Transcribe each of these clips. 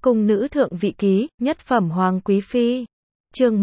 Cung nữ thượng vị ký, nhất phẩm hoàng quý phi. Chương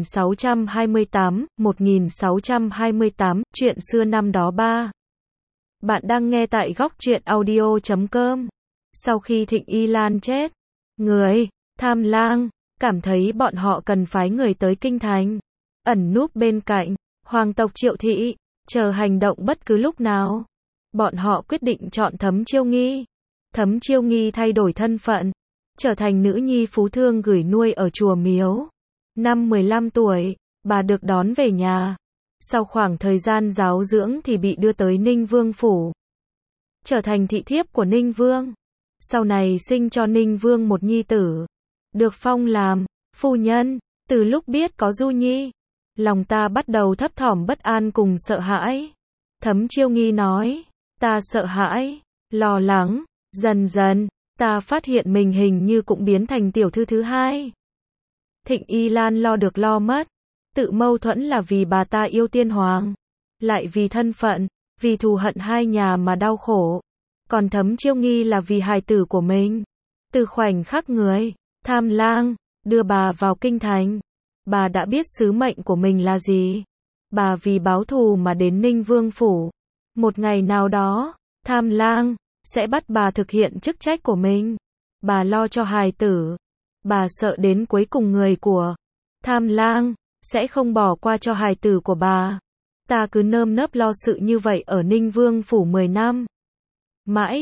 1628, chuyện xưa năm đó 3. Bạn đang nghe tại góc truyện audio.com. Sau khi Thịnh Y Lan chết, người Tham Lang cảm thấy bọn họ cần phái người tới kinh thành, ẩn núp bên cạnh hoàng tộc Triệu thị, chờ hành động bất cứ lúc nào. Bọn họ quyết định chọn Thấm Chiêu Nghi. Thấm Chiêu Nghi thay đổi thân phận, trở thành nữ nhi phú thương gửi nuôi ở chùa Miếu. Năm 15 tuổi, bà được đón về nhà. Sau khoảng thời gian giáo dưỡng thì bị đưa tới Ninh Vương phủ, trở thành thị thiếp của Ninh Vương. Sau này sinh cho Ninh Vương một nhi tử, được phong làm phu nhân. Từ lúc biết có Du Nhi, lòng ta bắt đầu thấp thỏm bất an cùng sợ hãi. Thấm Chiêu Nghi nói, ta sợ hãi, lo lắng, dần dần, ta phát hiện mình hình như cũng biến thành tiểu thư thứ hai. Thịnh Y Lan lo được lo mất, tự mâu thuẫn là vì bà ta yêu tiên hoàng, lại vì thân phận, vì thù hận hai nhà mà đau khổ. Còn Thấm Chiêu Nghi là vì hài tử của mình. Từ khoảnh khắc người Tham Lang đưa bà vào kinh thành, bà đã biết sứ mệnh của mình là gì. Bà vì báo thù mà đến Ninh Vương phủ. Một ngày nào đó, Tham Lang sẽ bắt bà thực hiện chức trách của mình. Bà lo cho hài tử. Bà sợ đến cuối cùng người của Tham Lang sẽ không bỏ qua cho hài tử của bà. Ta cứ nơm nớp lo sự như vậy ở Ninh Vương phủ 10 năm. Mãi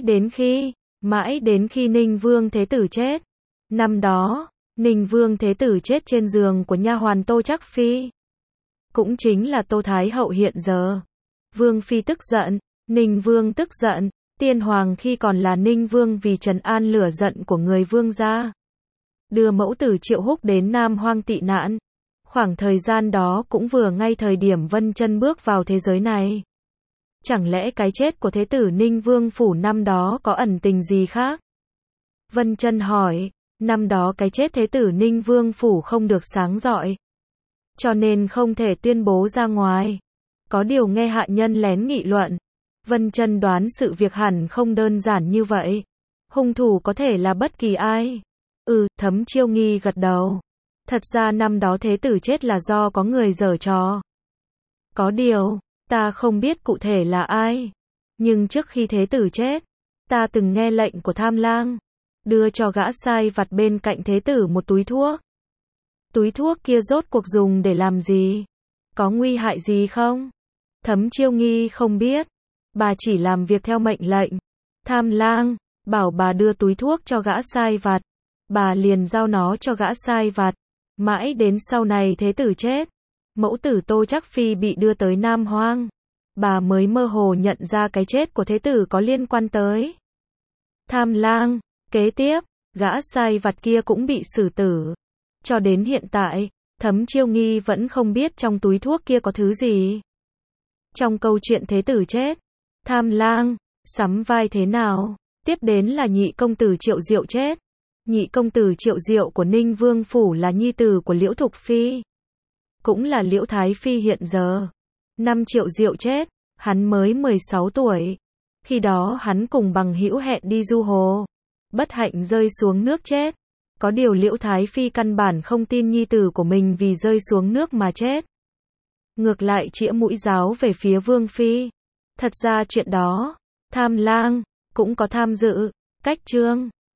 đến khi Ninh Vương Thế Tử chết. Năm đó, Ninh Vương Thế Tử chết trên giường của nha hoàn Tô Trắc Phi. Cũng chính là Tô Thái Hậu hiện giờ. Vương Phi tức giận, Ninh Vương tức giận. Tiên Hoàng khi còn là Ninh Vương vì trấn an lửa giận của người Vương gia, đưa mẫu tử Triệu Húc đến Nam Hoang tị nạn. Khoảng thời gian đó cũng vừa ngay thời điểm Vân Chân bước vào thế giới này. Chẳng lẽ cái chết của Thế tử Ninh Vương phủ năm đó có ẩn tình gì khác? Vân Chân hỏi, năm đó cái chết Thế tử Ninh Vương phủ không được sáng rọi, cho nên không thể tuyên bố ra ngoài. Có điều nghe hạ nhân lén nghị luận. Vân Chân đoán sự việc hẳn không đơn giản như vậy. Hung thủ có thể là bất kỳ ai. Thấm Chiêu Nghi gật đầu. Thật ra năm đó Thế tử chết là do có người giở trò. Có điều, ta không biết cụ thể là ai. Nhưng trước khi Thế tử chết, ta từng nghe lệnh của Tham Lang, đưa cho gã sai vặt bên cạnh Thế tử một túi thuốc. Túi thuốc kia rốt cuộc dùng để làm gì? Có nguy hại gì không? Thấm Chiêu Nghi không biết. Bà chỉ làm việc theo mệnh lệnh. Tham Lang bảo bà đưa túi thuốc cho gã sai vặt, bà liền giao nó cho gã sai vặt. Mãi đến sau này Thế tử chết, mẫu tử Tô Trắc Phi bị đưa tới Nam Hoang, bà mới mơ hồ nhận ra cái chết của Thế tử có liên quan tới Tham Lang. Kế tiếp, gã sai vặt kia cũng bị xử tử. Cho đến hiện tại, Thấm Chiêu Nghi vẫn không biết trong túi thuốc kia có thứ gì. Trong câu chuyện Thế tử chết, Tham Lang sắm vai thế nào? Tiếp đến là nhị công tử Triệu Diệu chết. Nhị công tử Triệu Diệu của Ninh Vương phủ là nhi tử của Liễu Thục Phi, cũng là Liễu Thái Phi hiện giờ. Năm Triệu Diệu chết, hắn mới 16 tuổi. Khi đó hắn cùng bằng hữu hẹn đi du hồ, bất hạnh rơi xuống nước chết. Có điều Liễu Thái Phi căn bản không tin nhi tử của mình vì rơi xuống nước mà chết. Ngược lại chĩa mũi giáo về phía Vương Phi. Thật ra chuyện đó, Tham Lang cũng có tham dự. Cách chương